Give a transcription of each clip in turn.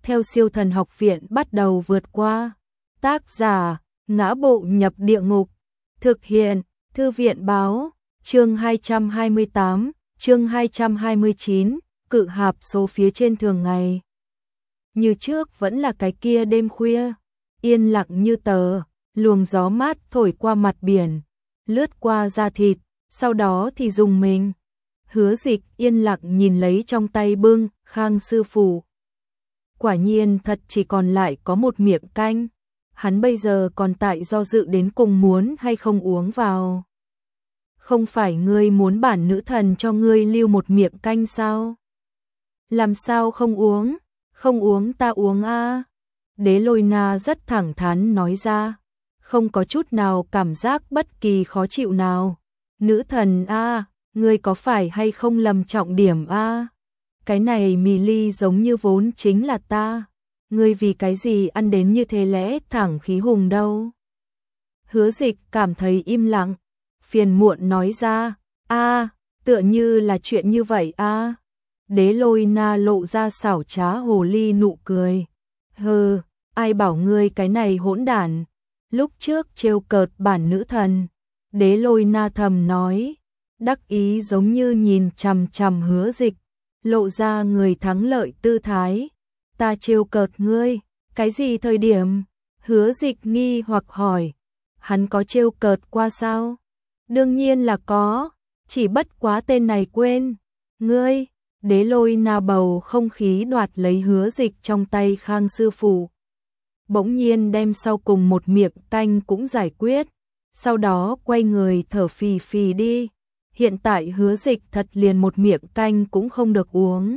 theo Siêu Thần Học Viện bắt đầu vượt qua. Tác giả: Ngã Bộ Nhập Địa Ngục. Thực hiện: Thư viện báo. Chương 228, chương 229, cự hạp số phía trên thường ngày. Như trước vẫn là cái kia đêm khuya, yên lặng như tờ, luồng gió mát thổi qua mặt biển, lướt qua da thịt, sau đó thì rùng mình. Hứa Dịch yên lặng nhìn lấy trong tay bưng Khang sư phụ. Quả nhiên thật chỉ còn lại có một miệng canh, hắn bây giờ còn tại do dự đến cùng muốn hay không uống vào. Không phải ngươi muốn bản nữ thần cho ngươi lưu một miệng canh sao? Làm sao không uống? Không uống ta uống a. Đế Lôi Na rất thẳng thắn nói ra, không có chút nào cảm giác bất kỳ khó chịu nào. Nữ thần a, ngươi có phải hay không lầm trọng điểm a? Cái này mì ly giống như vốn chính là ta. Ngươi vì cái gì ăn đến như thế lẽ thẳng khí hùng đâu? Hứa Dịch cảm thấy im lặng, phiền muộn nói ra, tựa như là chuyện như vậy a. Đế Lôi Na lộ ra xảo trá hồ ly nụ cười. Hừ, ai bảo ngươi cái này hỗn đản, lúc trước trêu cợt bản nữ thần. Đế Lôi Na thầm nói, đắc ý giống như nhìn chằm chằm Hứa Dịch, lộ ra người thắng lợi tư thái. Ta trêu cợt ngươi, cái gì thời điểm? Hứa Dịch nghi hoặc hỏi, hắn có trêu cợt qua sao? Đương nhiên là có, chỉ bất quá tên này quên. Ngươi, Đế Lôi Na bầu không khí đoạt lấy Hứa Dịch trong tay Khang sư phụ. Bỗng nhiên đem sau cùng một miệng canh cũng giải quyết, sau đó quay người thở phì phì đi. Hiện tại Hứa Dịch thật liền một miệng canh cũng không được uống.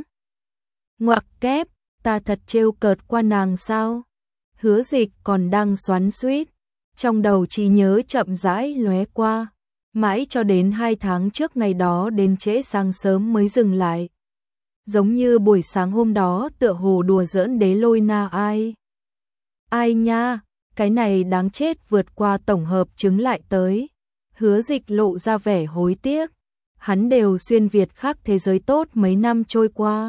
Ngoặc kép, ta thật trêu cợt qua nàng sao? Hứa Dịch còn đang xoắn xuýt, trong đầu trí nhớ chậm rãi lóe qua, mãi cho đến 2 tháng trước ngày đó đến trễ sáng sớm mới dừng lại. Giống như buổi sáng hôm đó tựa hồ đùa giỡn Đế Lôi Na ai nha, cái này đáng chết vượt qua tổng hợp chứng lại tới. Hứa Dịch lộ ra vẻ hối tiếc, hắn đều xuyên Việt khác thế giới tốt mấy năm trôi qua.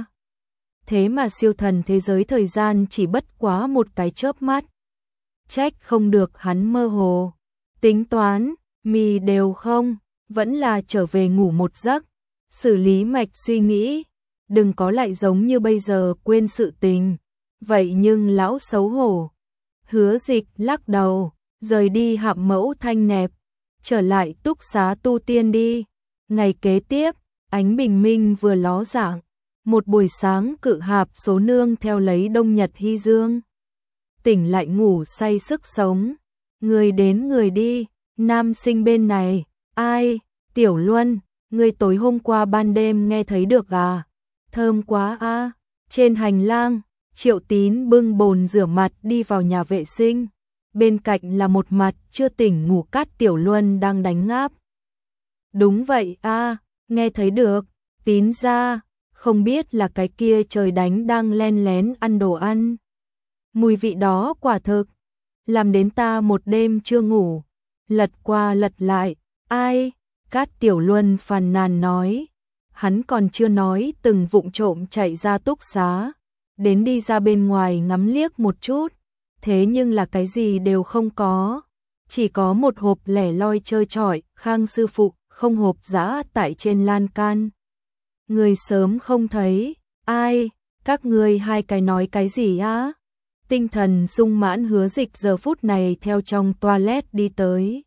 Thế mà siêu thần thế giới thời gian chỉ bất quá một cái chớp mắt. Trách không được hắn mơ hồ, tính toán, mì đều không, vẫn là trở về ngủ một giấc, xử lý mạch suy nghĩ, đừng có lại giống như bây giờ quên sự tình. Vậy nhưng lão xấu hổ. Hứa Dịch lắc đầu, rời đi Hạm Mẫu Thanh Nẹp, trở lại túc xá tu tiên đi. Ngày kế tiếp, ánh bình minh vừa ló dạng, một buổi sáng cự hạp số nương theo lấy Đông Nhật Hy Dương. Tỉnh lại ngủ say sức sống, người đến người đi, nam sinh bên này, ai, Tiểu Luân, người tối hôm qua ban đêm nghe thấy được à? Thơm quá a. Trên hành lang, Triệu Tín bưng bồn rửa mặt đi vào nhà vệ sinh, bên cạnh là một mặt chưa tỉnh ngủ Cát Tiểu Luân đang đánh ngáp. Đúng vậy a, nghe thấy được, Tín ra, không biết là cái kia trời đánh đang len lén ăn đồ ăn. Mùi vị đó quả thực làm đến ta một đêm chưa ngủ, lật qua lật lại. Ai? Cát Tiểu Luân phàn nàn nói. Hắn còn chưa nói từng vụng trộm chạy ra túc xá, đến đi ra bên ngoài ngắm liếc một chút, thế nhưng là cái gì đều không có, chỉ có một hộp lẻ loi trơ trọi, Khang sư phụ không hộp giã tại trên lan can. Người sớm không thấy, ai, các ngươi hai cái nói cái gì á? Tinh thần sung mãn Hứa Dịch giờ phút này theo trong toilet đi tới.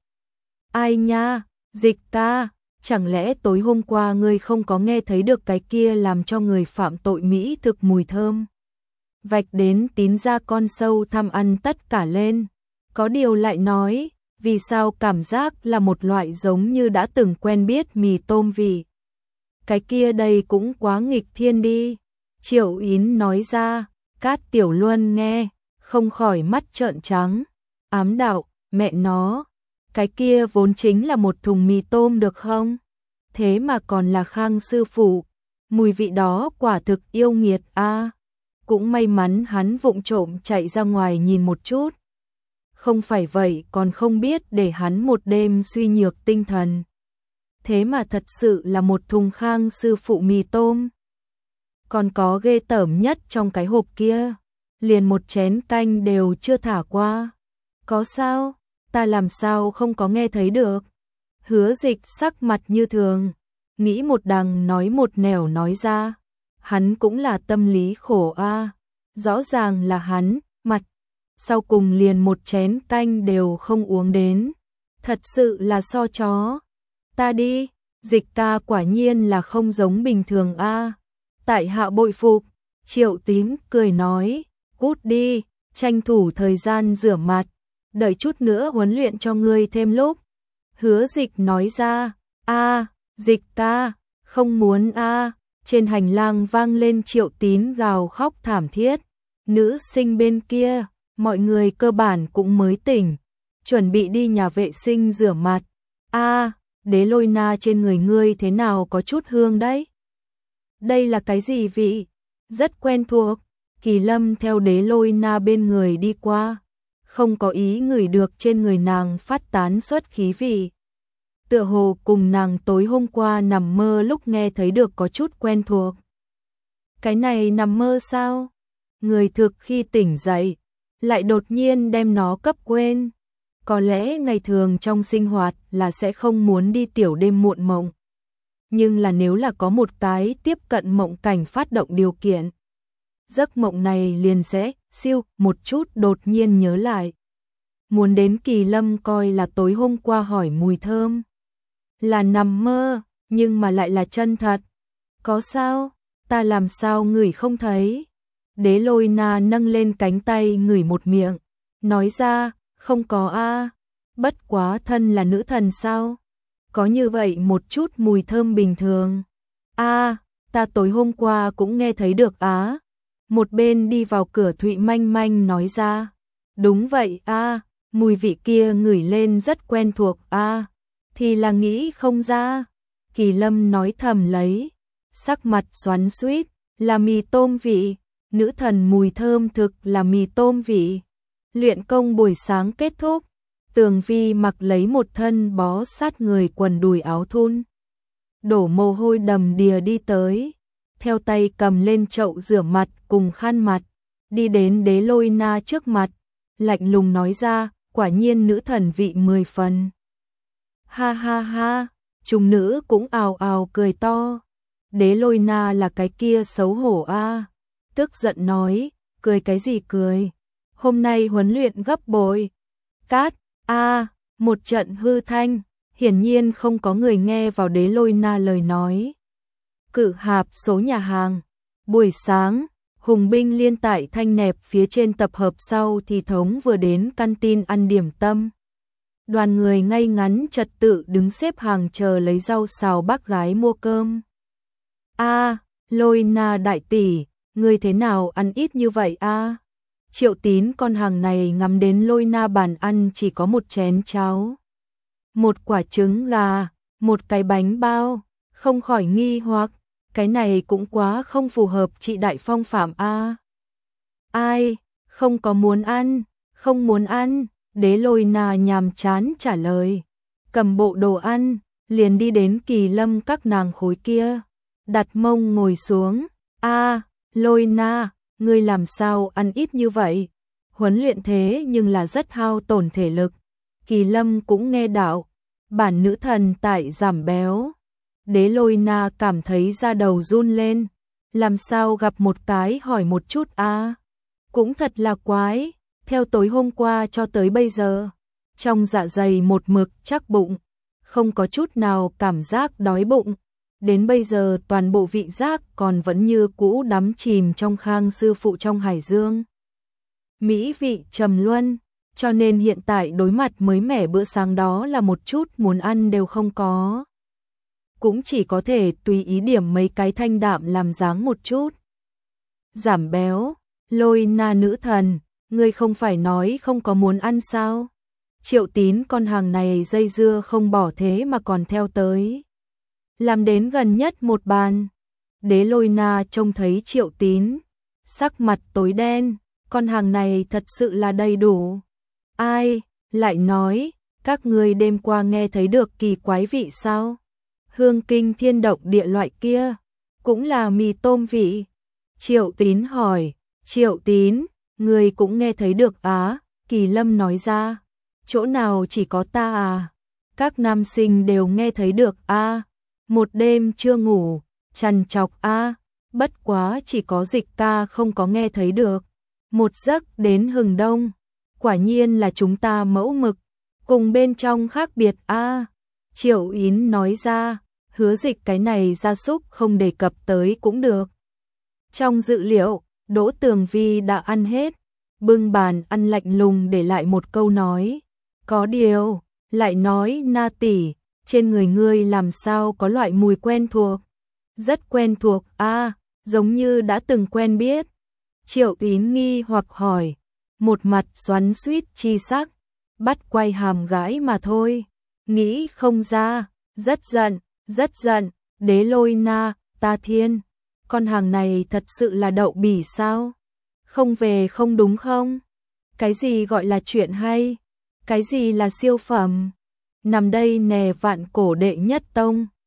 Ai nha, Dịch ta, chẳng lẽ tối hôm qua ngươi không có nghe thấy được cái kia làm cho người phạm tội mỹ thực mùi thơm? Vạch đến Tín ra con sâu tham ăn tất cả lên. Có điều lại nói, vì sao cảm giác là một loại giống như đã từng quen biết mì tôm vị. Cái kia đây cũng quá nghịch thiên đi. Triệu Yến nói ra, Cát Tiểu Luân nghe, không khỏi mắt trợn trắng. Ám đạo, mẹ nó, cái kia vốn chính là một thùng mì tôm được không? Thế mà còn là Khang sư phụ, mùi vị đó quả thực yêu nghiệt a. Cũng may mắn hắn vụng trộm chạy ra ngoài nhìn một chút. Không phải vậy còn không biết để hắn một đêm suy nhược tinh thần. Thế mà thật sự là một thùng Khang sư phụ mì tôm. Còn có ghê tởm nhất trong cái hộp kia liền một chén canh đều chưa thả qua. Có sao? Ta làm sao không có nghe thấy được? Hứa Dịch sắc mặt như thường, nghĩ một đằng nói một nẻo nói ra. Hắn cũng là tâm lý khổ a, rõ ràng là hắn, mặt sau cùng liền một chén canh đều không uống đến. Thật sự là so chó. Ta đi, Dịch ca quả nhiên là không giống bình thường a. Tại hạ bội phục. Triệu Tín cười nói, cút đi, tranh thủ thời gian rửa mặt, đợi chút nữa huấn luyện cho ngươi thêm lúc. Hứa Dịch nói ra, Dịch ca, không muốn a. Trên hành lang vang lên Triệu Tín gào khóc thảm thiết. Nữ sinh bên kia, mọi người cơ bản cũng mới tỉnh, chuẩn bị đi nhà vệ sinh rửa mặt. Đế Lôi Na trên người ngươi thế nào có chút hương đấy? Đây là cái gì vị? Rất quen thuộc. Kỳ Lâm theo Đế Lôi Na bên người đi qua, không có ý ngửi được trên người nàng phát tán xuất khí vị. Tựa hồ cùng nàng tối hôm qua nằm mơ lúc nghe thấy được có chút quen thuộc. Cái này nằm mơ sao? Người thực khi tỉnh dậy, lại đột nhiên đem nó cấp quên. Có lẽ ngày thường trong sinh hoạt là sẽ không muốn đi tiểu đêm muộn mộng. Nhưng là nếu là có một cái tiếp cận mộng cảnh phát động điều kiện, giấc mộng này liền sẽ siêu một chút đột nhiên nhớ lại. Muốn đến Kỳ Lâm coi là tối hôm qua hỏi mùi thơm. Là nằm mơ, nhưng mà lại là chân thật. Có sao? Ta làm sao ngửi không thấy? Đế Lôi Na nâng lên cánh tay ngửi một miệng, nói ra, không có a. Bất quá thân là nữ thần sao? Có như vậy một chút mùi thơm bình thường. Ta tối hôm qua cũng nghe thấy được á. Một bên đi vào cửa Thụy Manh Manh nói ra. Đúng vậy mùi vị kia ngửi lên rất quen thuộc thì là nghĩ không ra. Kỳ Lâm nói thầm lấy, sắc mặt xoắn xuýt, là mì tôm vị, nữ thần mùi thơm thực là mì tôm vị. Luyện công buổi sáng kết thúc, Tường Vi mặc lấy một thân bó sát người quần đùi áo thun, đổ mồ hôi đầm đìa đi tới, theo tay cầm lên chậu rửa mặt cùng khăn mặt, đi đến Đế Lôi Na trước mặt, lạnh lùng nói ra, quả nhiên nữ thần vị 10 phần. Ha ha ha, chúng nữ cũng ào ào cười to. Đế Lôi Na là cái kia xấu hổ tức giận nói, cười cái gì cười, hôm nay huấn luyện gấp bội. Cát, một trận hư thanh, hiển nhiên không có người nghe vào Đế Lôi Na lời nói. Cự hạp số nhà hàng, buổi sáng, Hùng binh liên tại Thanh Nẹp phía trên tập hợp sau thì thống vừa đến canteen ăn điểm tâm. Đoàn người ngay ngắn trật tự đứng xếp hàng chờ lấy rau xào bác gái mua cơm. Lôi Na đại tỷ, ngươi thế nào ăn ít như vậy Triệu Tín con hàng này ngắm đến Lôi Na bàn ăn chỉ có một chén cháo, một quả trứng gà, một cái bánh bao, không khỏi nghi hoặc, cái này cũng quá không phù hợp chị đại phong phạm Ai, không có muốn ăn, không muốn ăn. Đế Lôi Na nhàm chán trả lời, cầm bộ đồ ăn, liền đi đến Kỳ Lâm các nàng khối kia, đặt mông ngồi xuống. Lôi Na, ngươi làm sao ăn ít như vậy? Huấn luyện thế nhưng là rất hao tổn thể lực. Kỳ Lâm cũng nghe đạo, bản nữ thần tại giảm béo. Đế Lôi Na cảm thấy da đầu run lên, làm sao gặp một cái hỏi một chút cũng thật là quái. Theo tối hôm qua cho tới bây giờ, trong dạ dày một mực chắc bụng, không có chút nào cảm giác đói bụng. Đến bây giờ toàn bộ vị giác còn vẫn như cũ đắm chìm trong Khang sư phụ trong hải dương. Mỹ vị trầm luân, cho nên hiện tại đối mặt mới mẻ bữa sáng đó là một chút muốn ăn đều không có. Cũng chỉ có thể tùy ý điểm mấy cái thanh đạm làm dáng một chút. Giảm béo, Lôi Na nữ thần, ngươi không phải nói không có muốn ăn sao? Triệu Tín con hàng này dây dưa không bỏ thế mà còn theo tới. Làm đến gần nhất một bàn. Đế Lôi Na trông thấy Triệu Tín, sắc mặt tối đen, con hàng này thật sự là đầy đủ. Ai, lại nói, các ngươi đêm qua nghe thấy được kỳ quái vị sao? Hương kinh thiên động địa loại kia, cũng là mì tôm vị. Triệu Tín hỏi, Triệu Tín, Người cũng nghe thấy được á, Kỳ Lâm nói ra. Chỗ nào chỉ có ta à? Các nam sinh đều nghe thấy được a. Một đêm chưa ngủ, trằn trọc a. Bất quá chỉ có Dịch ta không có nghe thấy được. Một giấc đến hừng đông. Quả nhiên là chúng ta mẫu mực. Cùng bên trong khác biệt a. Triệu Yến nói ra, Hứa Dịch cái này gia súc không đề cập tới cũng được. Trong dự liệu, Đỗ Tường Vi đã ăn hết. Bưng bàn ăn lạnh lùng để lại một câu nói. Có điều, lại nói Na tỷ, trên người ngươi làm sao có loại mùi quen thuộc. Rất quen thuộc a, giống như đã từng quen biết. Triệu Yến nghi hoặc hỏi, một mặt xoắn xuýt chi sắc, bắt quay hàm gái mà thôi. Nghĩ không ra, rất giận, Đế Lôi Na, ta thiên. Con hàng này thật sự là đậu bỉ sao? Không về không đúng không? Cái gì gọi là chuyện hay? Cái gì là siêu phẩm? Nằm đây nè vạn cổ đệ nhất tông.